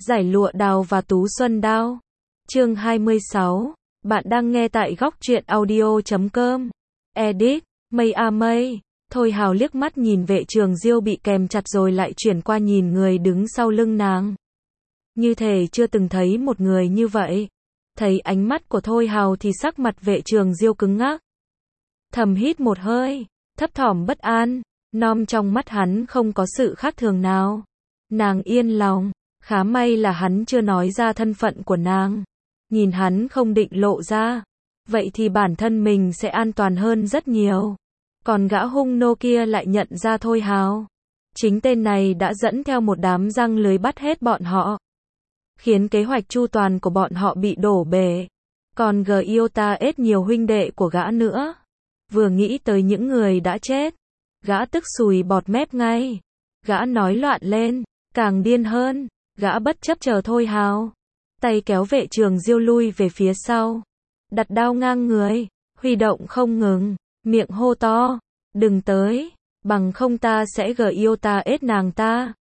Giải lụa đào và tú xuân đao. Chương 26. Bạn đang nghe tại góc truyện audio.com. Edit, Mây a mây. Thôi Hào liếc mắt nhìn Vệ Trường Diêu bị kèm chặt rồi lại chuyển qua nhìn người đứng sau lưng nàng. Như thể chưa từng thấy một người như vậy. Thấy ánh mắt của Thôi Hào thì sắc mặt Vệ Trường Diêu cứng ngắc. Thầm hít một hơi, thấp thỏm bất an, nom trong mắt hắn không có sự khác thường nào. Nàng yên lòng, khá may là hắn chưa nói ra thân phận của nàng. Nhìn hắn không định lộ ra, vậy thì bản thân mình sẽ an toàn hơn rất nhiều. Còn gã hung nô kia lại nhận ra Thôi Hào. Chính tên này đã dẫn theo một đám răng lưới bắt hết bọn họ, khiến kế hoạch chu toàn của bọn họ bị đổ bể. Còn Giota ết nhiều huynh đệ của gã nữa. Vừa nghĩ tới những người đã chết, gã tức sùi bọt mép ngay. Gã nói loạn lên, càng điên hơn. Gã bất chấp chờ Thôi Hào, tay kéo Vệ Trường Diêu lui về phía sau, đặt đao ngang người, huy động không ngừng, miệng hô to, đừng tới, bằng không ta sẽ Giota ết nàng ta.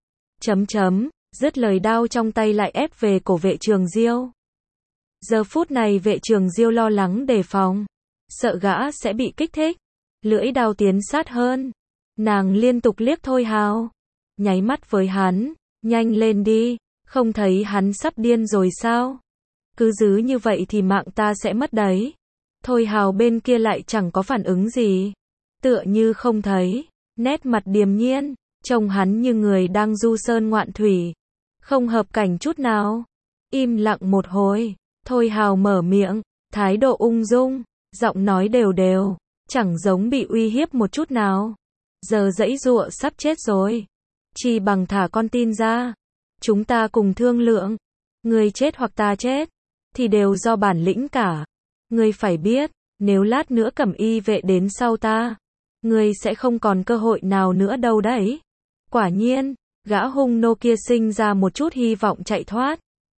Dứt lời đao trong tay lại ép về cổ Vệ Trường Diêu. Giờ phút này Vệ Trường Diêu lo lắng đề phòng, sợ gã sẽ bị kích thích, lưỡi đao tiến sát hơn. Nàng liên tục liếc Thôi Hào, nháy mắt với hắn, nhanh lên đi, không thấy hắn sắp điên rồi sao? Cứ giữ như vậy thì mạng ta sẽ mất đấy. Thôi Hào bên kia lại chẳng có phản ứng gì, tựa như không thấy, nét mặt điềm nhiên, trông hắn như người đang du sơn ngoạn thủy, không hợp cảnh chút nào. Im lặng một hồi, Thôi Hào mở miệng, thái độ ung dung, giọng nói đều đều, chẳng giống bị uy hiếp một chút nào. Giờ giãy giụa sắp chết rồi, chỉ bằng thả con tin ra, chúng ta cùng thương lượng, ngươi chết hoặc ta chết, thì đều do bản lĩnh cả. Ngươi phải biết, nếu lát nữa Cẩm Y vệ đến sau ta, ngươi sẽ không còn cơ hội nào nữa đâu đấy. Quả nhiên, gã hung nô kia sinh ra một chút hy vọng chạy thoát.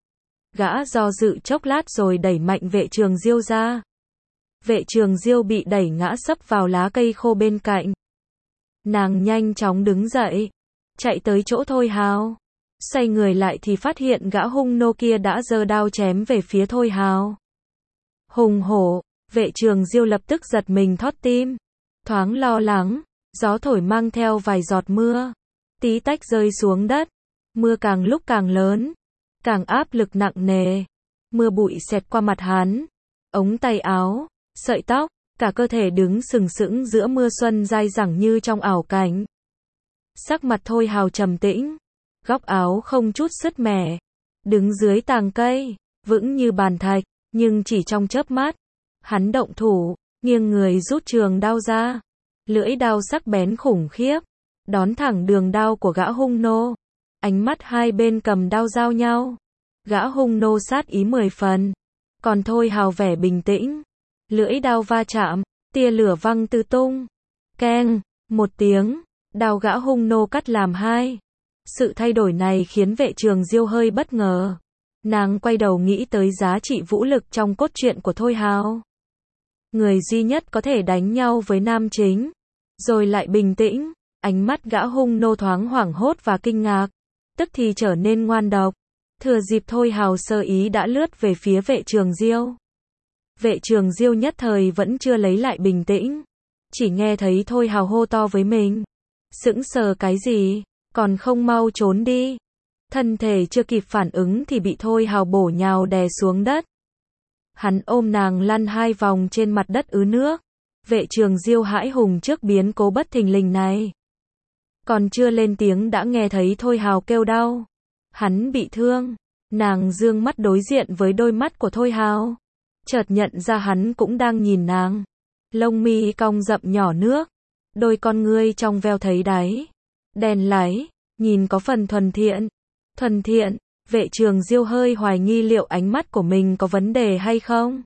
Gã do dự chốc lát rồi đẩy mạnh Vệ Trường Diêu ra. Vệ Trường Diêu bị đẩy ngã sấp vào lá cây khô bên cạnh. Nàng nhanh chóng đứng dậy, chạy tới chỗ Thôi Hào. Xoay người lại thì phát hiện gã hung nô kia đã giơ đao chém về phía Thôi Hào. Hùng hổ, Vệ Trường Diêu lập tức giật mình thót tim, thoáng lo lắng. Gió thổi mang theo vài giọt mưa, tí tách rơi xuống đất. Mưa càng lúc càng lớn, càng áp lực nặng nề. Mưa bụi xẹt qua mặt hắn, ống tay áo, sợi tóc, cả cơ thể đứng sừng sững giữa mưa xuân dai dẳng như trong ảo cảnh. Sắc mặt Thôi Hào trầm tĩnh, góc áo không chút sứt mẻ, đứng dưới tàng cây, vững như bàn thạch, nhưng chỉ trong chớp mắt, hắn động thủ, nghiêng người rút trường đao ra. Lưỡi đao sắc bén khủng khiếp, đón thẳng đường đao của gã hung nô. Ánh mắt hai bên cầm đao giao nhau. Gã hung nô sát ý 10 phần, còn Thôi Hào vẻ bình tĩnh. Lưỡi đao va chạm, tia lửa văng tứ tung. Keng, một tiếng, đao gã hung nô cắt làm hai. Sự thay đổi này khiến Vệ Trường Diêu hơi bất ngờ. Nàng quay đầu nghĩ tới giá trị vũ lực trong cốt truyện của Thôi Hào. Người duy nhất có thể đánh nhau với nam chính, rồi lại bình tĩnh. Ánh mắt gã hung nô thoáng hoảng hốt và kinh ngạc, tức thì trở nên ngoan độc. Thừa dịp Thôi Hào sơ ý đã lướt về phía Vệ Trường Diêu. Vệ Trường Diêu nhất thời vẫn chưa lấy lại bình tĩnh, chỉ nghe thấy Thôi Hào hô to với mình. Sững sờ cái gì, còn không mau trốn đi. Thân thể chưa kịp phản ứng thì bị Thôi Hào bổ nhào đè xuống đất. Hắn ôm nàng lăn 2 vòng trên mặt đất ứ nước. Vệ Trường Diêu hãi hùng trước biến cố bất thình lình này. Còn chưa lên tiếng đã nghe thấy Thôi Hào kêu đau. Hắn bị thương. Nàng dương mắt đối diện với đôi mắt của Thôi Hào, chợt nhận ra hắn cũng đang nhìn nàng. Lông mi cong rậm nhỏ nước, đôi con ngươi trong veo thấy đáy, đen láy, nhìn có phần thuần thiện. Thuần thiện, Vệ Trường Diêu hơi hoài nghi liệu ánh mắt của mình có vấn đề hay không.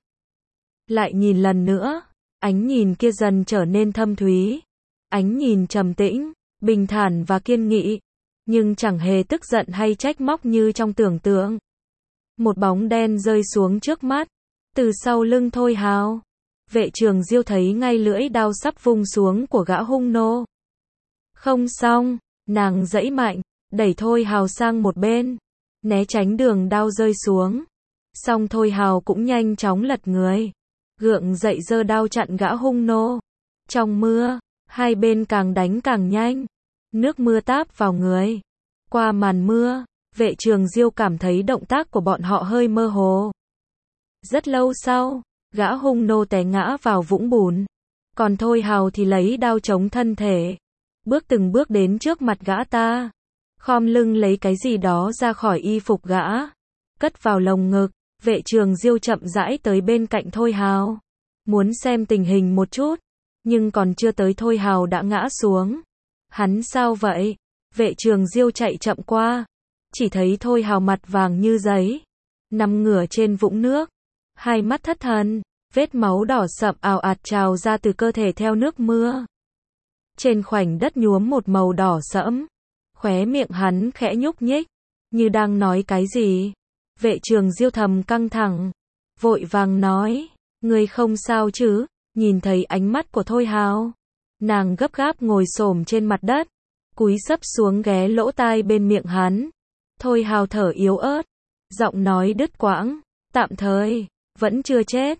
Lại nhìn lần nữa, ánh nhìn kia dần trở nên thâm thúy. Ánh nhìn trầm tĩnh, bình thản và kiên nghị, nhưng chẳng hề tức giận hay trách móc như trong tưởng tượng. Một bóng đen rơi xuống trước mắt, từ sau lưng Thôi Hào. Vệ Trường Diêu thấy ngay lưỡi đao sắp vung xuống của gã hung nô. Không xong, nàng giãy mạnh, đẩy Thôi Hào sang một bên. né tránh đường đao rơi xuống. Xong Thôi Hào cũng nhanh chóng lật người, gượng dậy giơ đao chặn gã hung nô. Trong mưa, hai bên càng đánh càng nhanh, nước mưa táp vào người. Qua màn mưa, Vệ Trường Diêu cảm thấy động tác của bọn họ hơi mơ hồ. Rất lâu sau, gã hung nô té ngã vào vũng bùn, còn Thôi Hào thì lấy đao chống thân thể, bước từng bước đến trước mặt gã ta, khom lưng lấy cái gì đó ra khỏi y phục gã, cất vào lồng ngực. Vệ Trường Diêu chậm rãi tới bên cạnh Thôi Hào, muốn xem tình hình một chút, nhưng còn chưa tới Thôi Hào đã ngã xuống. Hắn sao vậy? Vệ Trường Diêu chạy chậm qua, chỉ thấy Thôi Hào mặt vàng như giấy, nằm ngửa trên vũng nước, hai mắt thất thần, vết máu đỏ sậm ào ạt trào ra từ cơ thể theo nước mưa. Trên khoảnh đất nhuốm một màu đỏ sẫm, khóe miệng hắn khẽ nhúc nhích, như đang nói cái gì. Vệ Trường Diêu thầm căng thẳng, vội vàng nói, ngươi không sao chứ? Nhìn thấy ánh mắt của Thôi Hào, nàng gấp gáp ngồi xổm trên mặt đất, cúi xấp xuống ghé lỗ tai bên miệng hắn. Thôi Hào thở yếu ớt, giọng nói đứt quãng, tạm thời, vẫn chưa chết,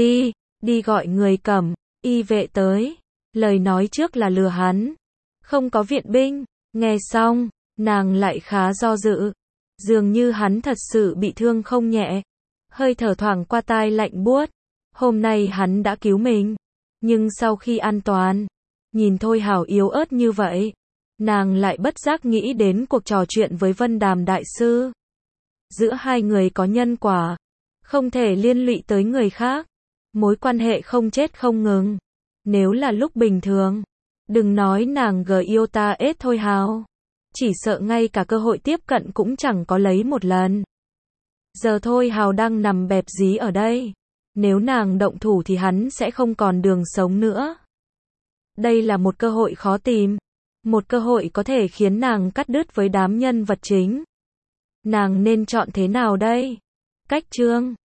đi gọi người cầm y vệ tới. Lời nói trước là lừa hắn, không có viện binh. Nghe xong, nàng lại khá do dự, dường như hắn thật sự bị thương không nhẹ. Hơi thở thoảng qua tai lạnh buốt, hôm nay hắn đã cứu mình, nhưng sau khi an toàn, nhìn Thôi Hào yếu ớt như vậy, nàng lại bất giác nghĩ đến cuộc trò chuyện với Vân Đàm đại sư. Giữa hai người có nhân quả, không thể liên lụy tới người khác, mối quan hệ không chết không ngừng. Nếu là lúc bình thường, đừng nói nàng yêu ta ết Thôi Hào, chỉ sợ ngay cả cơ hội tiếp cận cũng chẳng có lấy một lần. Giờ Thôi Hào đang nằm bẹp dí ở đây, nếu nàng động thủ thì hắn sẽ không còn đường sống nữa. Đây là một cơ hội khó tìm, một cơ hội có thể khiến nàng cắt đứt với đám nhân vật chính. Nàng nên chọn thế nào đây? Cách chương